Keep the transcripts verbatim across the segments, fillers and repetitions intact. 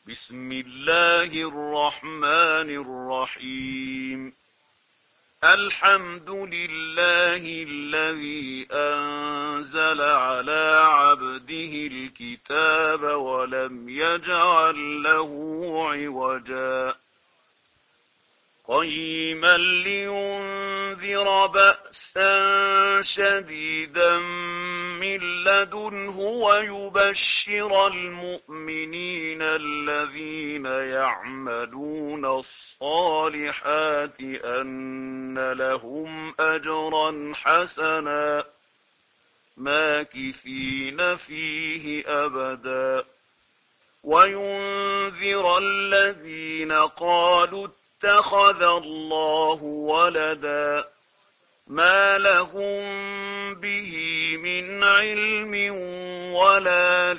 بسم الله الرحمن الرحيم. الحمد لله الذي أنزل على عبده الكتاب ولم يجعل له عوجا قيما لينذر بأسا شديدا من لدنه ويبشر المؤمنين الذين يعملون الصالحات أن لهم أجرا حسنا ماكثين فيه أبدا وينذر الذين قالوا اتخذ الله ولدا ما لهم به من علم ولا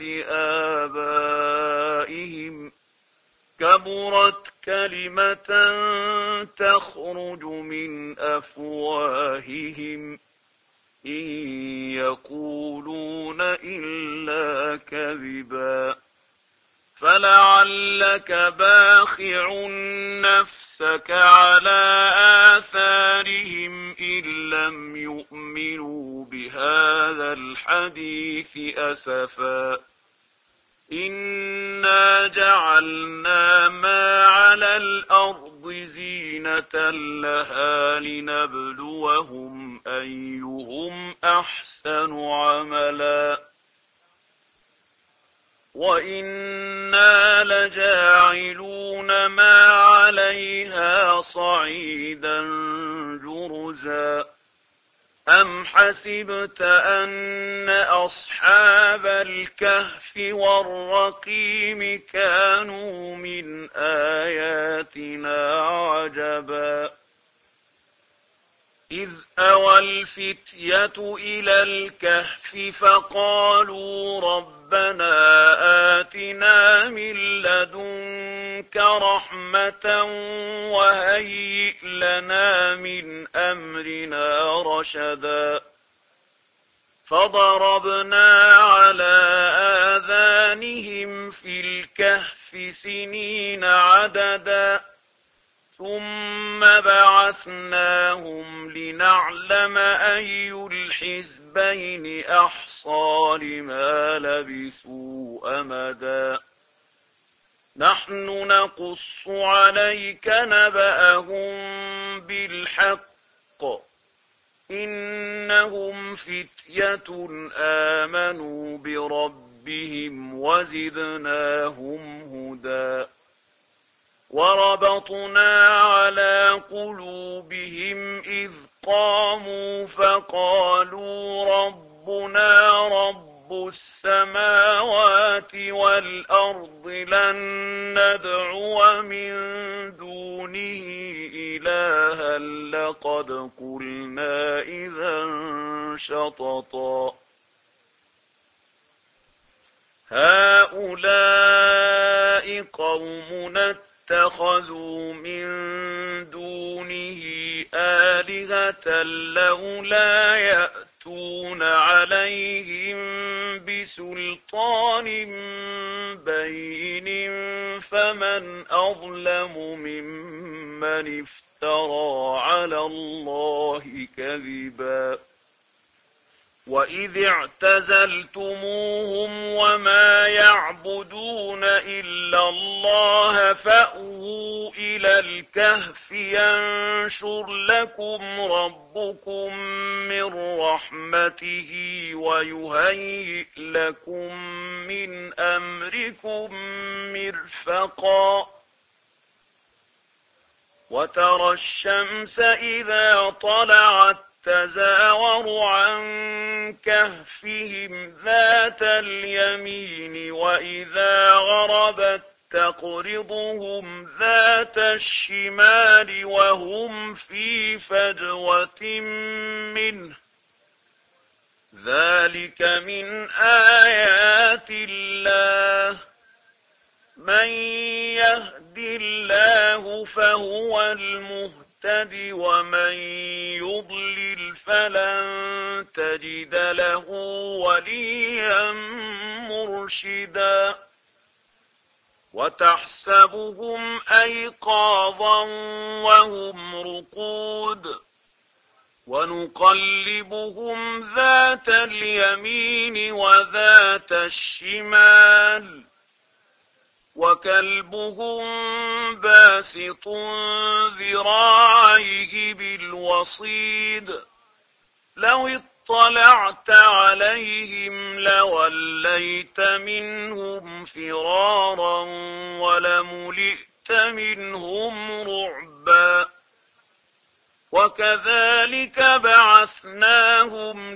لآبائهم كبرت كلمة تخرج من أفواههم إن يقولون إلا كذبا فلعلك باخع نفسك على آثارهم إن لم يؤمنوا بهذا الحديث أسفا إنا جعلنا ما على الأرض زينة لها لنبلوهم أيهم أحسن عملا وإنا لجاعلون ما عليها صعيدا جرزا أم حسبت أن أصحاب الكهف والرقيم كانوا من آياتنا عجبا إذ أوى الفتية إلى الكهف فقالوا ربنا آتنا من لدنك رحمة وهيئ لنا من أمرنا رشدا فضربنا على آذانهم في الكهف سنين عددا ثم بعثناهم لنعلم أي الحزبين أحصى لما لبثوا أمدا نحن نقص عليك نبأهم بالحق إنهم فتية آمنوا بربهم وزدناهم هدى وربطنا على قلوبهم إذ قاموا فقالوا ربنا رب السماوات والأرض لن ندعو من دونه إلها لقد قلنا إذا شططا هؤلاء قومنا اتخذوا من دونه آلهة لولا يأتون عليهم بسلطان بين فمن أظلم ممن افترى على الله كذبا وإذ اعتزلتموهم وما يعبدون إلا الله فأووا إلى الكهف ينشر لكم ربكم من رحمته ويهيئ لكم من أمركم مرفقا وترى الشمس إذا طلعت تزاور عن كهفهم ذات اليمين وإذا غربت تقرضهم ذات الشمال وهم في فجوة منه ذلك من آيات الله من يهد الله فهو المهتد ومن يضلل فلن تجد له وليا مرشدا وتحسبهم أيقاظا وهم رقود ونقلبهم ذات اليمين وذات الشمال وكلبهم باسط ذراعيه بالوصيد لو اطلعت عليهم لوليت منهم فرارا ولملئت منهم رعبا وكذلك بعثناهم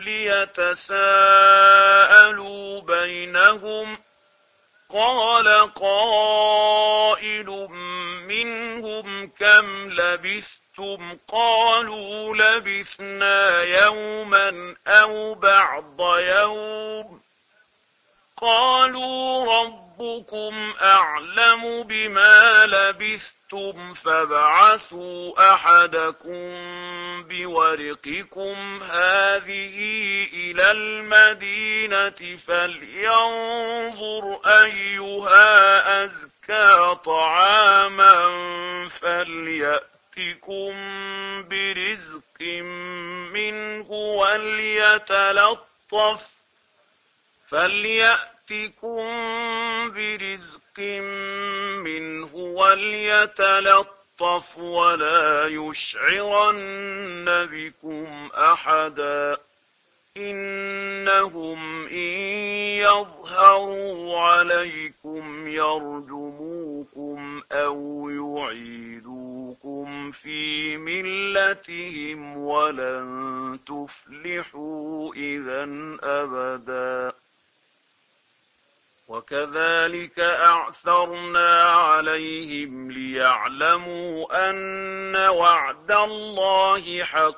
ليتساءلوا بينهم قال قائل منهم كم لبثتم قالوا لبثنا يوما أو بعض يوم قالوا ربكم أعلم بما لبثتم فابعثوا أحدكم بورقكم هذه إلى المدينة فلينظر أيها أزكى طعاما فليأتكم برزق منه وليتلطف فليأتكم برزق منه وليتلطف ولا يشعرن بكم أحدا إنهم إن يظهروا عليكم يرجموكم أو يعيدوكم في ملتهم ولن تفلحوا إذا أبدا وكذلك أعثرنا عليهم ليعلموا أن وعد الله حق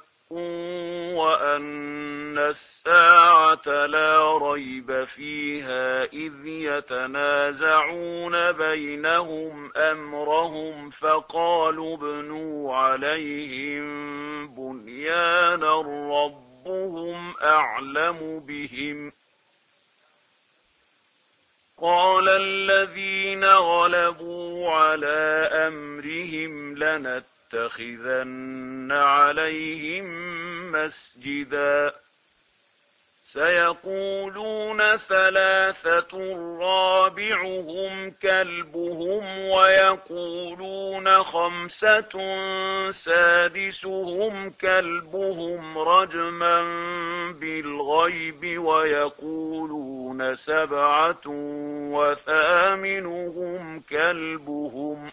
وأن الساعة لا ريب فيها إذ يتنازعون بينهم أمرهم فقالوا ابنوا عليهم بنيانا ربهم أعلم بهم قال الذين غلبوا على أمرهم لنتخذن عليهم مسجدا سيقولون ثلاثة رابعهم كلبهم ويقولون خمسة سادسهم كلبهم رجما بالغيب ويقولون سبعة وثامنهم كلبهم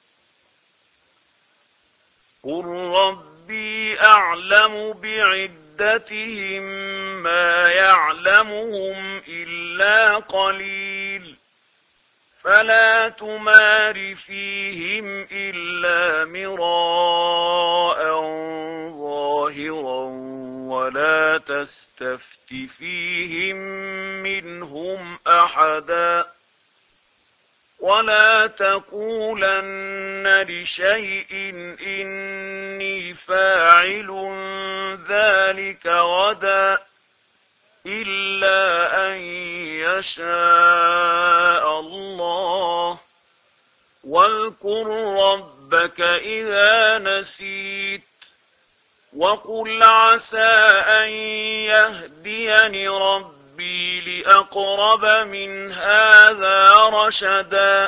قل ربي أعلم بعدتهم ما يعلمهم إلا قليل فلا تمار فيهم إلا مراء ظاهرا ولا تستفت فيهم منهم أحدا ولا تقولن لشيء إني فاعل ذلك غدا إلا أن يشاء الله واذكر ربك إذا نسيت وقل عسى أن يهديني ربي لأقرب من هذا رشدا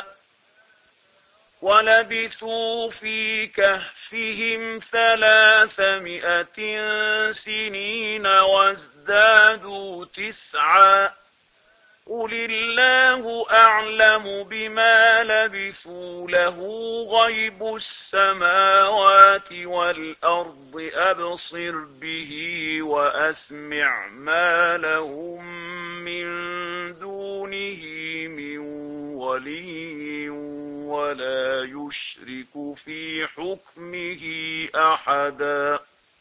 ولبثوا في كهفهم ثلاثمائة سنين وازدادوا تسعا قل الله أعلم بما لبثوا له غيب السماوات والأرض أبصر به وأسمع ما لهم من دونه من ولي ولا يشرك في حكمه أحدا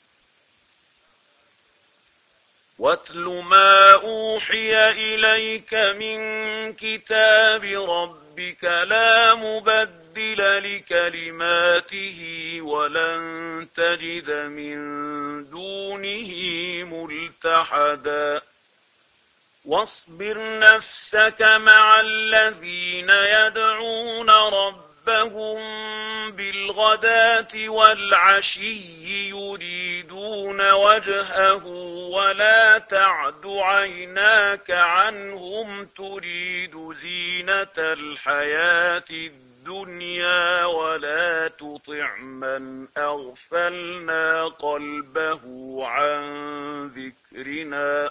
واتل ما أوحي إليك من كتاب ربك لا مبدل لكلماته ولن تجد من دونه ملتحدا واصبر نفسك مع الذين يدعون ربهم بالغداة والعشي يريدون وجهه ولا تعد عيناك عنهم تريد زينة الحياة الدنيا ولا تطع من أغفلنا قلبه عن ذكرنا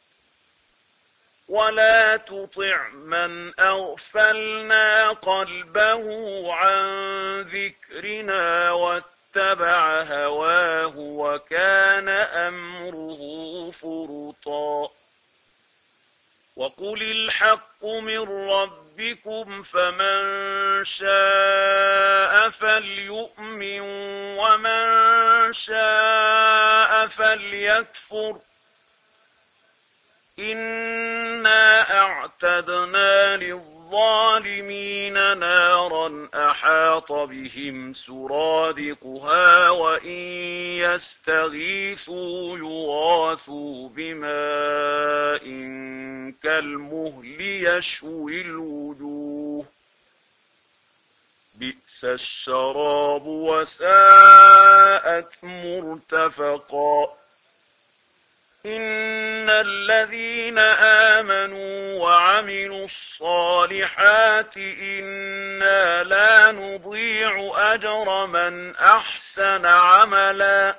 ولا تطع من أغفلنا قلبه عن ذكرنا واتبع هواه وكان أمره فرطا وقل الحق من ربكم فمن شاء فليؤمن ومن شاء فليكفر إنا أعتدنا للظالمين نارا أحاط بهم سرادقها وإن يستغيثوا يغاثوا بماء كالمهل يشوي الوجوه بئس الشراب وساءت مرتفقا إن الذين آمنوا وعملوا الصالحات إنا لا نضيع أجر من أحسن عملا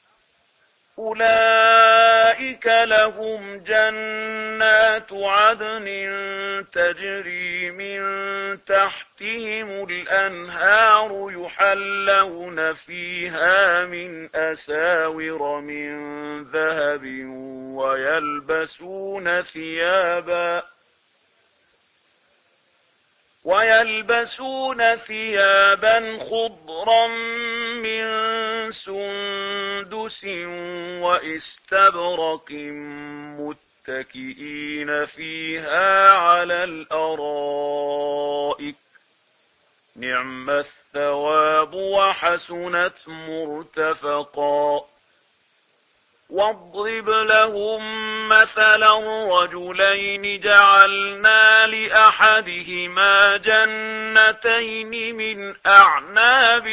أولئك لهم جنات عدن تجري من تحتهم الأنهار يحلون فيها من أساور من ذهب ويلبسون ثيابا ويلبسون ثيابا خضرا من سندس واستبرق متكئين فيها على الأرائك نعم الثواب وحسنت مرتفقا واضرب لهم مثلا رجلين جعلنا لأحدهما جنتين من أعناب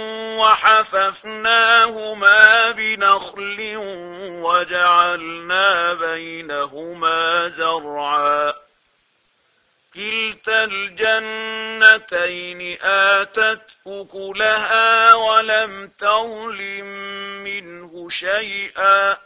وحففناهما بنخل وجعلنا بينهما زرعا كلتا الجنتين آتت أكلها ولم تظلم منه شيئا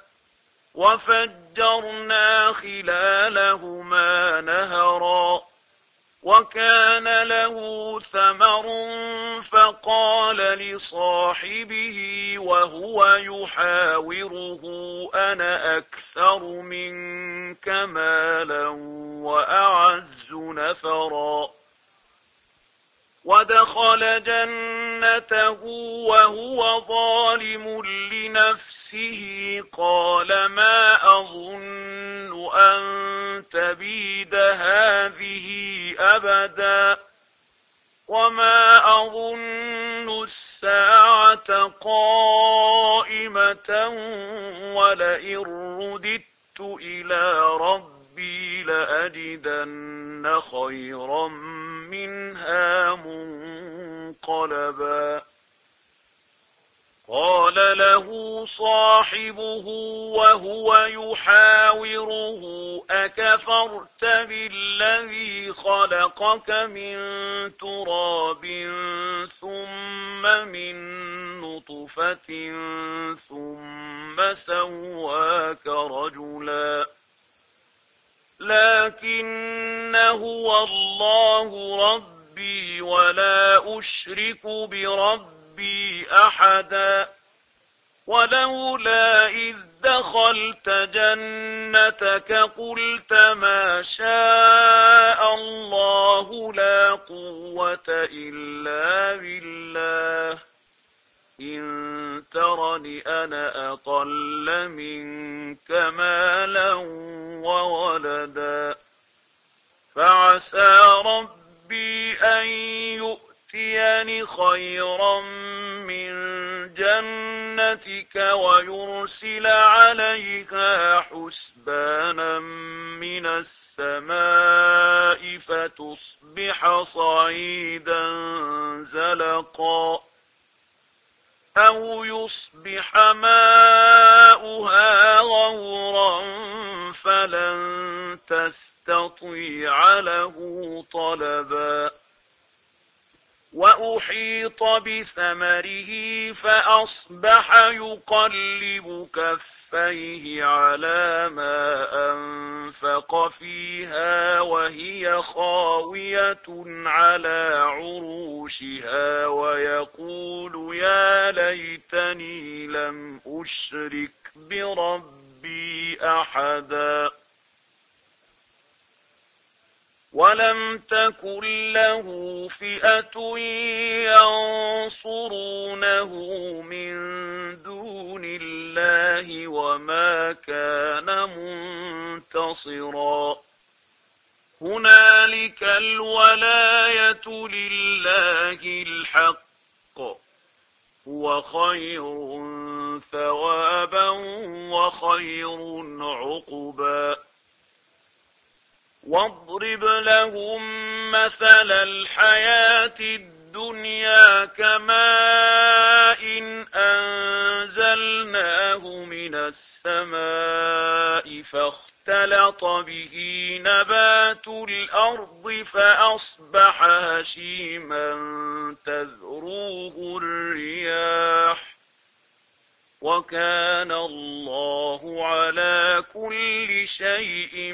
وفجرنا خلالهما نهرا وكان له ثمر فقال لصاحبه وهو يحاوره أنا أكثر منك مالا وأعز نفرا ودخل جنته وهو ظالم لنفسه قال ما أظن أن تبيد هذه أبدا وما أظن الساعة قائمة ولئن رددت إلى ربي لأجدن خيرا منها منقلبا قال له صاحبه وهو يحاوره أكفرت بالذي خلقك من تراب ثم من نطفة ثم سواك رجلا لكن هو الله ربي ولا أشرك بربي أحدا ولولا إذ دخلت جنتك قلت ما شاء الله لا قوة إلا بالله إن ترني أنا أقل منك مالا وولدا فعسى ربي أن يؤتيني خيرا من جنتك ويرسل عليها حسبانا من السماء فتصبح صعيدا زلقا أو يصبح ماؤها غورا فلن تستطيع له طلبا وأحيط بثمره فأصبح يقلب كفيه على ما أنفق فيها وهي خاوية على عروشها ويقول يا ليتني لم أشرك بربي أحدا ولم تكن له فئة ينصرونه من دون الله وما كان منتصرا هنالك الولاية لله الحق هو خير ثوابا وخير عقبا واضرب لهم مثل الحياة الدنيا كماء إن أنزلناه من السماء فاختلط به نبات الأرض فأصبح هشيما تذروه الرياح وكان الله على كل شيء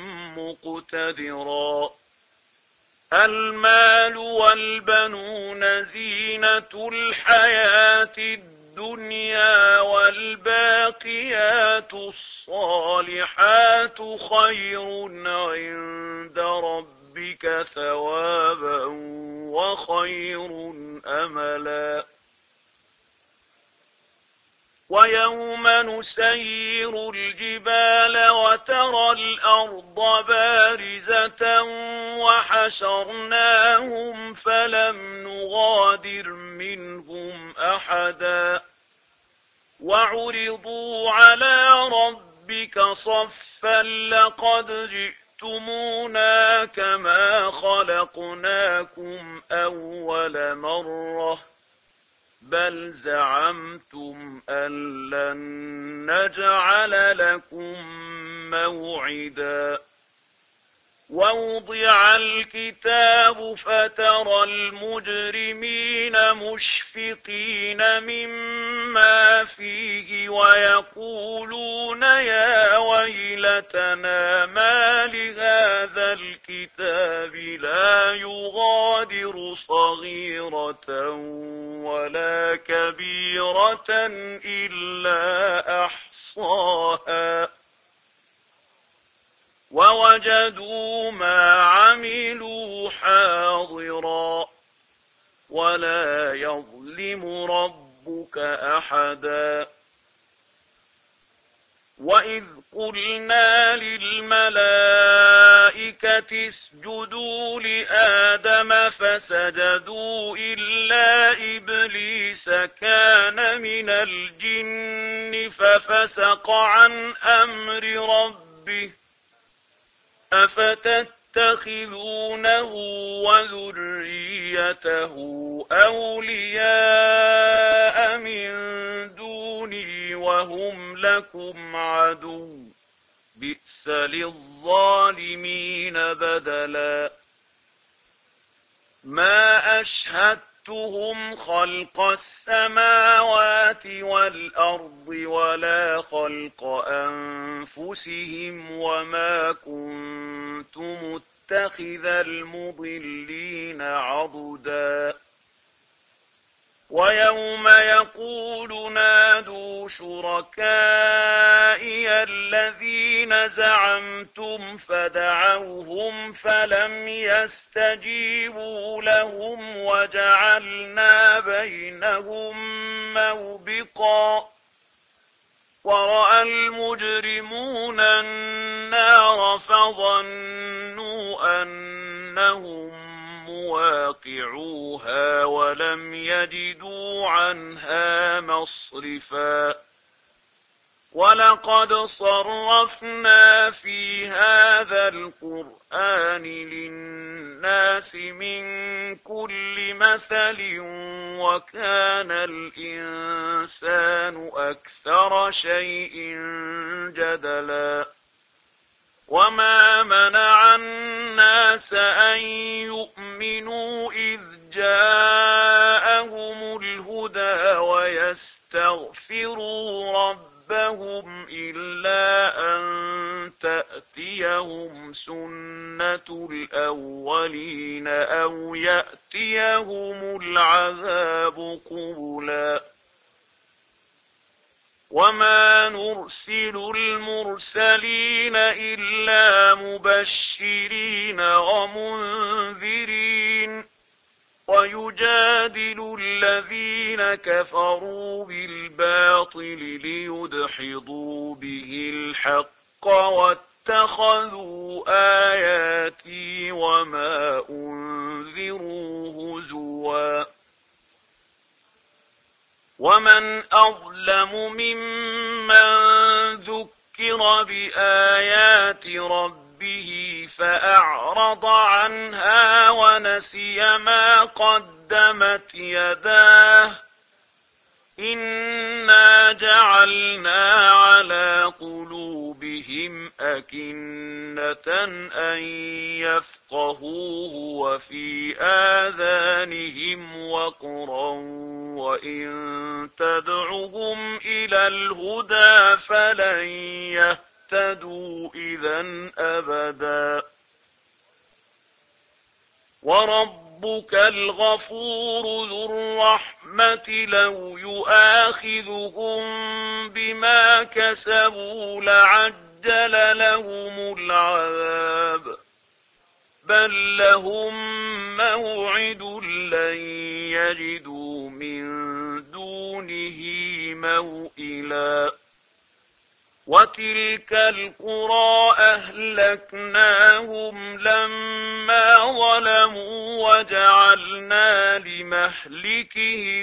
مقتدرا المال والبنون زينة الحياة الدنيا والباقيات الصالحات خير عند ربك ثوابا وخير أملا ويوم نسير الجبال وترى الأرض بارزة وحشرناهم فلم نغادر منهم أحدا وعرضوا على ربك صفا لقد جئتمونا كما خلقناكم أول مرة بل زعمتم أن لن نجعل لكم موعدا ووضع الكتاب فترى المجرمين مشفقين مما فيه ويقولون يا ويلتنا ما لهذا الكتاب لا يغادر صغيرة ولا كبيرة إلا أحصاها ووجدوا ما عملوا حاضرا ولا يظلم ربك أحدا وإذ قلنا للملائكة اسجدوا لآدم فسجدوا إلا إبليس كان من الجن ففسق عن أمر ربه أفتتخذونه وذريته أولياء من دوني وهم لكم عدو بئس للظالمين بدلا ما أشهدتهم خلق السماوات والأرض ولا خلق أنفسهم وما كنت متخذ المضلين عضدا ويوم يقول نادوا شركائي الذين زعمتم فدعوهم فلم يستجيبوا لهم وجعلنا بينهم موبقا ورأى المجرمون النار فظنوا أنهم مواقعوها ولم يجدوا عنها مصرفا ولقد صرفنا في هذا القرآن للناس من كل مثل وكان الإنسان أكثر شيء جدلا وما منع الناس أن يؤمنوا إذ جاءهم الهدى ويستغفروا ربهم إلا أن تأتيهم سنة الأولين أو يأتيهم العذاب قبلا وما نرسل المرسلين إلا مبشرين ومنذرين ويجادل الذين كفروا بالباطل ليدحضوا به الحق واتخذوا آياتي وما أنذروا هزوا ومن أظلم ممن ذكر بآيات ربه فأعرض عنها ونسي ما قدمت يداه إنا جعلنا على قلوبهم أكنة أن يفقهوه وفي آذانهم وقرا وإن تدعهم إلى الهدى فلن يهتدوا إذا أبدا وربك الغفور ذو الرحمة لو يؤاخذهم بما كسبوا لعجل لهم العذاب بل لهم موعد لن يجدوا من دونه موئلا وتلك القرى أهلكناهم لما ظلموا وجعلنا لمهلكهم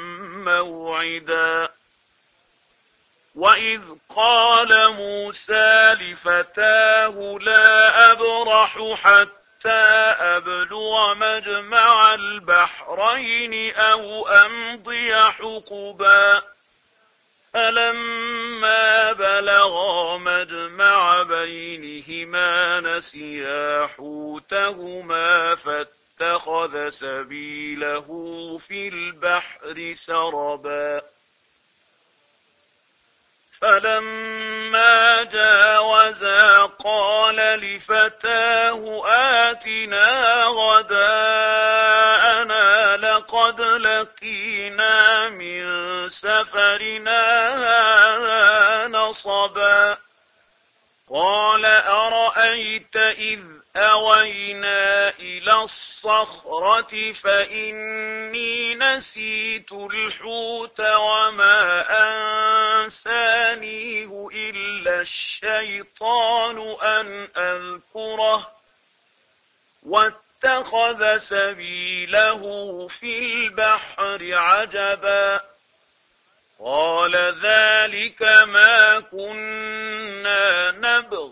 موعدا وإذ قال موسى لفتاه لا أبرح حتى أبلغ مجمع البحرين أو أمضي حقبا فلما بلغا مجمع بينهما نسيا حوتهما فاتخذ سبيله في البحر سربا فلما جاوزا قال لفتاه آتنا غداءنا لقد لقينا من سفرنا هذا نصبا قال أرأيت إذ أوينا إلى الصخرة فإني نسيت الحوت وما أنسانيه إلا الشيطان أن أذكره واتخذ سبيله في البحر عجبا قال ذلك ما كنا نبغ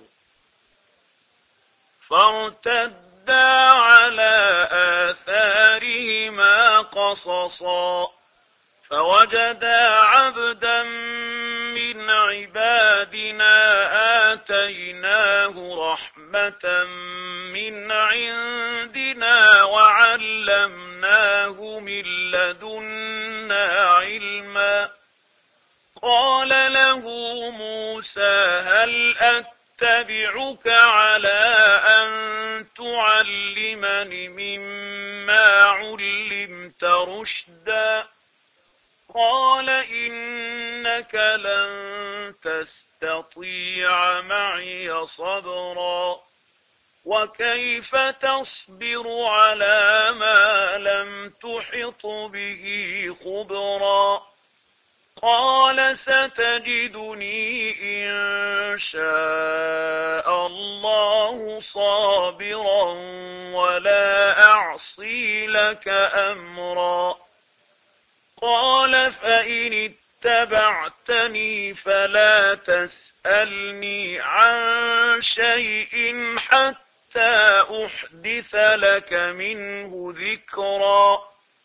فارتدا على آثارهما قصصا فوجدا عبدا من عبادنا آتيناه رحمة من عندنا وعلمناه من لدنا علما قال له موسى هل أتبعك على أن تعلمني مما علمت رشدا قال إنك لن تستطيع معي صبرا وكيف تصبر على ما لم تحط به خبرا قال ستجدني إن شاء الله صابرا ولا أعصي لك أمرا قال فإن اتبعتني فلا تسألني عن شيء حتى أحدث لك منه ذكرا.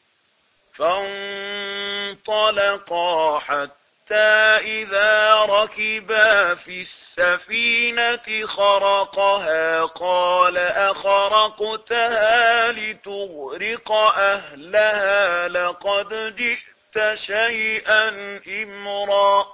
فانطلقا حتى إذا ركبا في السفينة خرقها قال أخرقتها لتغرق أهلها لقد جئت شيئا إمرا.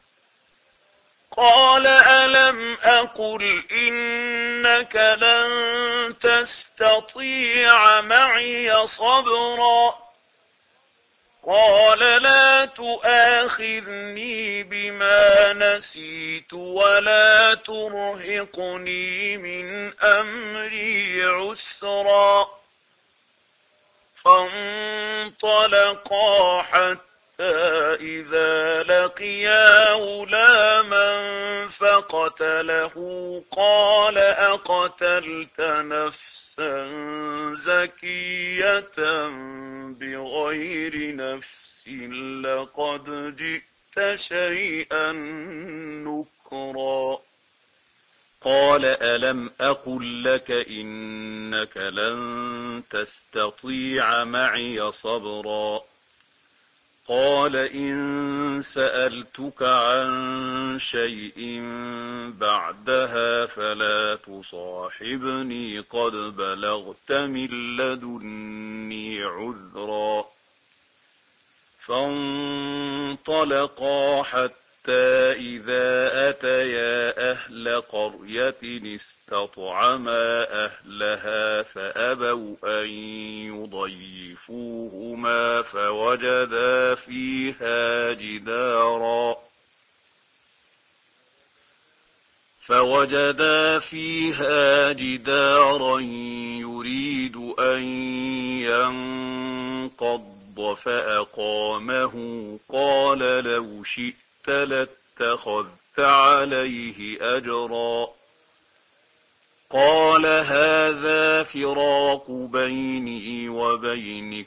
قال ألم أقل إنك لن تستطيع معي صبرا. قال لا تؤاخذني بما نسيت ولا ترهقني من أمري عسرا. فانطلقا حتى إذا لقيا غلاما فقتله قال أقتلت نفسا زكية بغير نفس لقد جئت شيئا نكرا. قال ألم أقل لك إنك لن تستطيع معي صبرا. قال إن سألتك عن شيء بعدها فلا تصاحبني قد بلغت من لدني عذرا. فانطلقا حتى إذا أتيا أهل قرية استطعما أهلها فأبوا أن يضيفوهما فوجدا فيها جدارا فوجدا فيها جدارا يريد أن ينقض فأقامه قال لو شئت لاتخذت عليه أجرا. قال هذا فراق بيني وبينك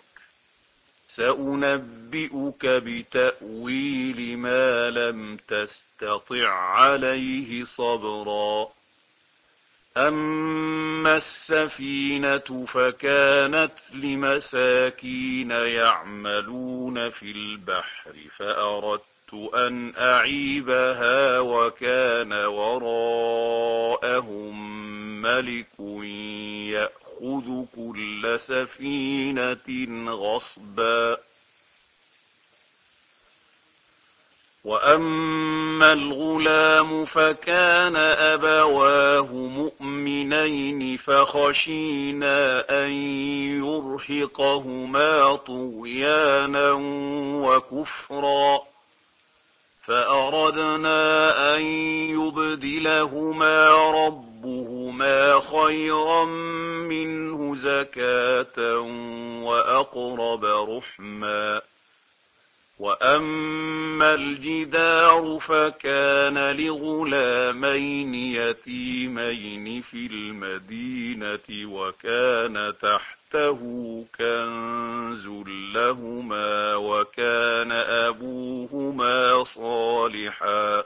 سأنبئك بتأويل ما لم تستطع عليه صبرا. أما السفينة فكانت لمساكين يعملون في البحر فأردت أن أعيبها وكان وراءهم ملك يأخذ كل سفينة غصبا. وأما الغلام فكان أبواه مؤمنين فخشينا أن يرهقهما طغيانا وكفرا فأردنا أن يبدلهما ربهما خيرا منه زكاة وأقرب رحما. وأما الجدار فكان لغلامين يتيمين في المدينة وكان تحته كنز لهما وكان أبوهما صالحا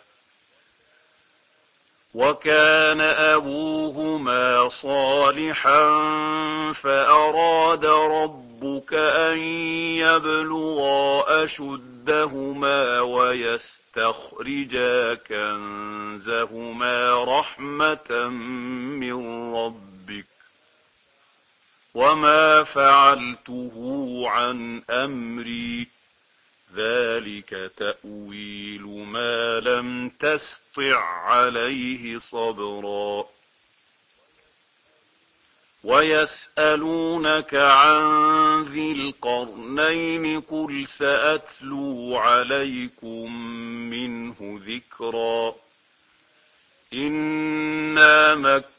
وكان أبوهما صالحا فأراد ربك أن يبلغا أشدهما ويستخرجا كنزهما رحمة من ربك وما فعلته عن أمري ذلك تأويل ما لم تسطع عليه صبرا. ويسألونك عن ذي القرنين قل سأتلو عليكم منه ذكرا. إنا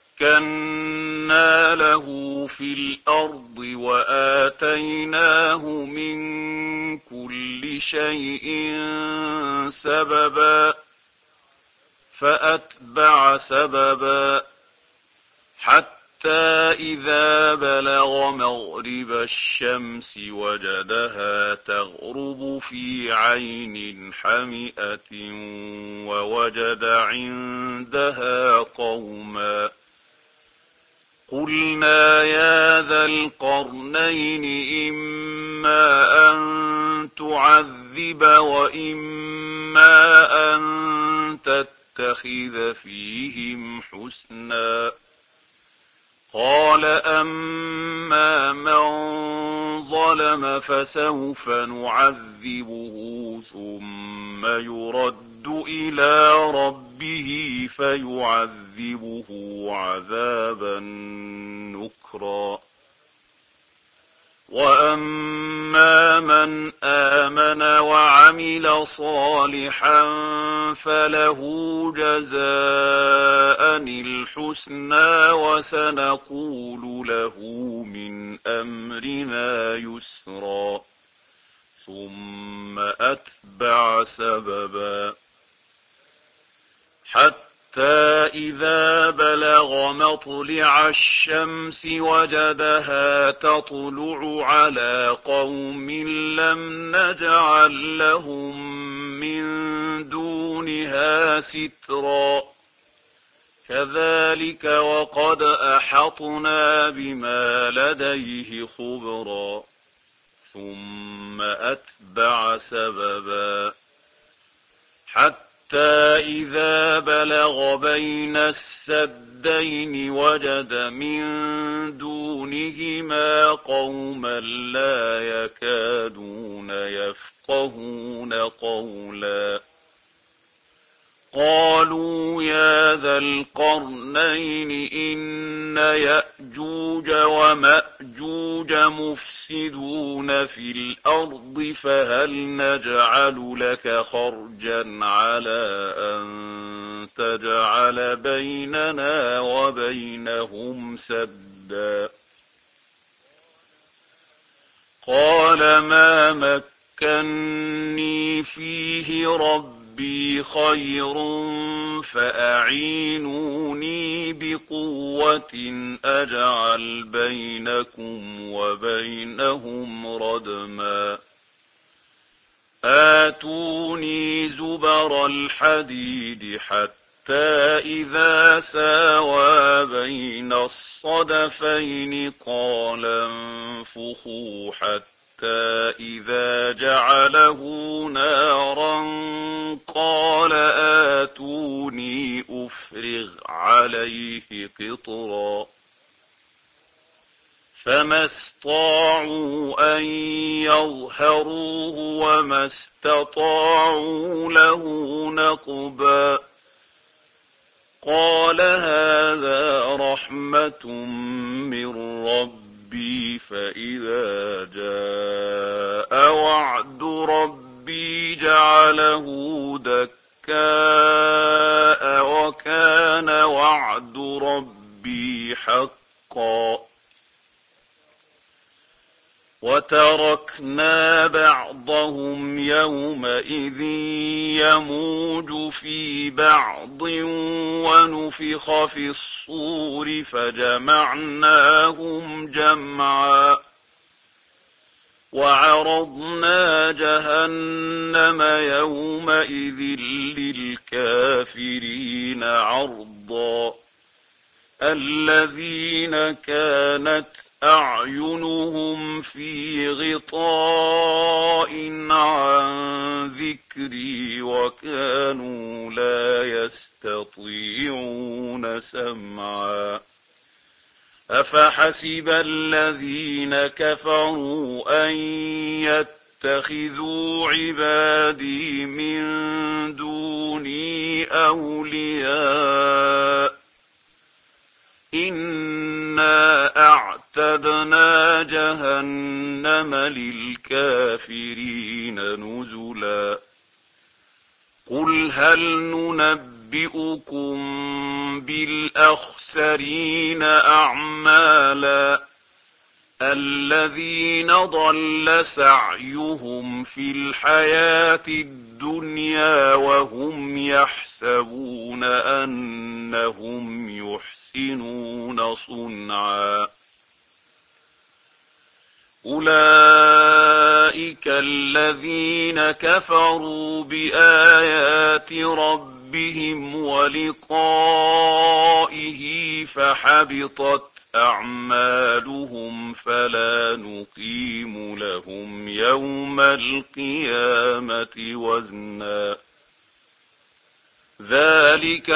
مكنا له في الأرض وآتيناه من كل شيء سببا فأتبع سببا حتى إذا بلغ مغرب الشمس وجدها تغرب في عين حمئة ووجد عندها قوما قلنا يا ذا القرنين إما أن تعذب وإما أن تتخذ فيهم حسنا قال أما من ظلم فسوف نعذبه ثم يرد إلى ربه فيعذبه عذابا نكرا وأما من آمن وعمل صالحا فله جزاء الحسنى وسنقول له من أمرنا يسرا ثم أتبع سببا حتى إذا بلغ مطلع الشمس وجدها تطلع على قوم لم نجعل لهم من دونها سترا كذلك وقد أحطنا بما لديه خبرا ثم أتبع سببا حتى حتى إذا بلغ بين السدين وجد من دونهما قوما لا يكادون يفقهون قولا قالوا يا ذا القرنين إن يأجوج ومأجوج مفسدون في الأرض فهل نجعل لك خرجا على أن تجعل بيننا وبينهم سدا قال ما مكني فيه ربي ربي خير فأعينوني بقوة أجعل بينكم وبينهم ردما آتوني زبر الحديد حتى إذا ساوى بين الصدفين قال انفخوا حتى حتى إذا جعله نارا قال آتوني أفرغ عليه قطرا فما استطاعوا أن يظهروه وما استطاعوا له نقبا قال هذا رحمة من ربي ربي فإذا جاء وعد ربي جعله دكاء وكان وعد ربي حقا وتركنا بعضهم يومئذ يموج في بعض ونفخ في الصور فجمعناهم جمعا وعرضنا جهنم يومئذ للكافرين عرضا الذين كانت أعينهم في غطاء عن ذكري وكانوا لا يستطيعون سمعا أفحسب الذين كفروا أن يتخذوا عبادي من دوني أولياء إنا أعتدنا جهنم للكافرين نزلا قل هل ننبئكم بالأخسرين أعمالا الذين ضل سعيهم في الحياة الدنيا وهم يحسبون أنهم يحسنون يحسنون صنعا أولئك الذين كفروا بآيات ربهم ولقائه فحبطت أعمالهم فلا نقيم لهم يوم القيامة وزنا ذلك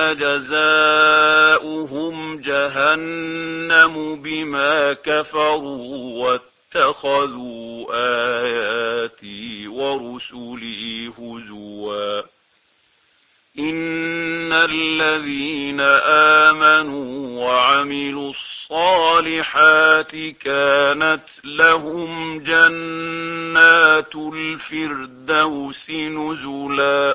جزاؤهم جهنم بما كفروا واتخذوا آياتي ورسلي هزوا إن الذين آمنوا وعملوا الصالحات كانت لهم جنات الفردوس نزلا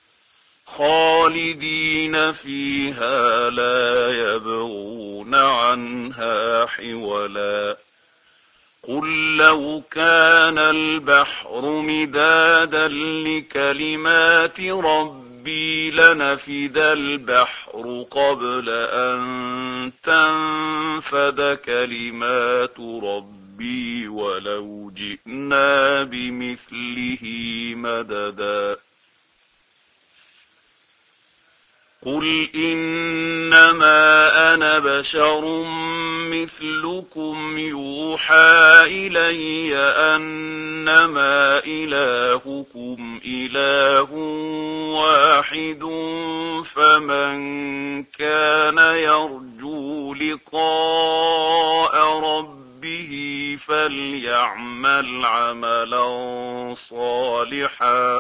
خالدين فيها لا يبغون عنها حولا قل لو كان البحر مدادا لكلمات ربي لنفد البحر قبل أن تنفد كلمات ربي ولو جئنا بمثله مددا قل إنما أنا بشر مثلكم يوحى إلي أنما إلهكم إله واحد فمن كان يرجو لقاء ربه فليعمل عملا صالحا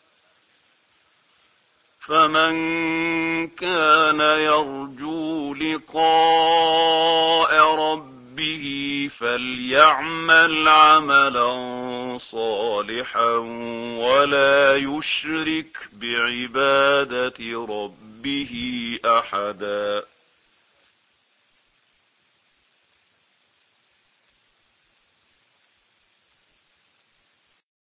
فمن كان يرجو لقاء ربه فليعمل عملا صالحا ولا يشرك بعبادة ربه أحدا